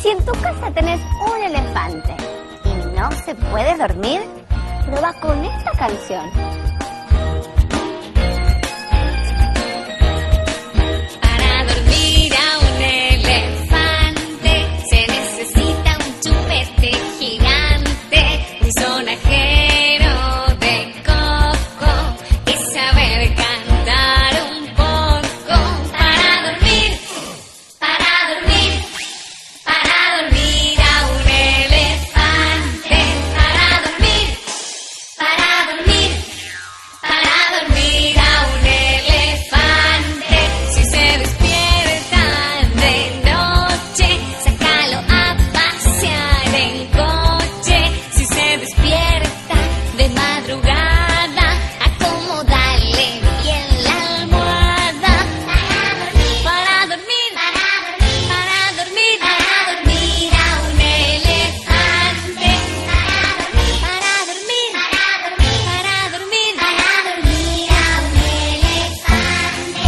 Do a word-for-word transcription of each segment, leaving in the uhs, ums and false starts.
Si en tu casa tenés un elefante y no se puede dormir, prueba con esta canción. Para dormir a un elefante se necesita un chupete gigante, un sonajero de coco y saber cantar un poco. Para dormir, para dormir, para dormir a un elefante. Para dormir, para dormir, para dormir a un elefante. Si se despierta de noche, sácalo a pasear en coche. Si se despierta de madrugada, acomódale bien la almohada. Para dormir, para dormir, para dormir a un elefante. Para dormir, para dormir, para dormir a un elefante.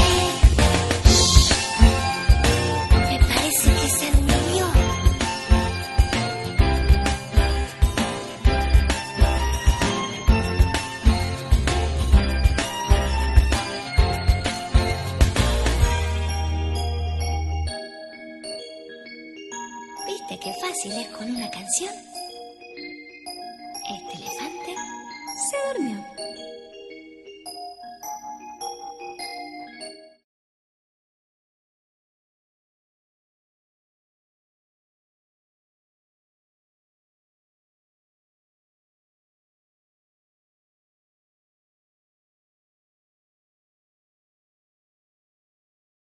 Me parece que se durmió. ¿Viste qué fácil es con una canción?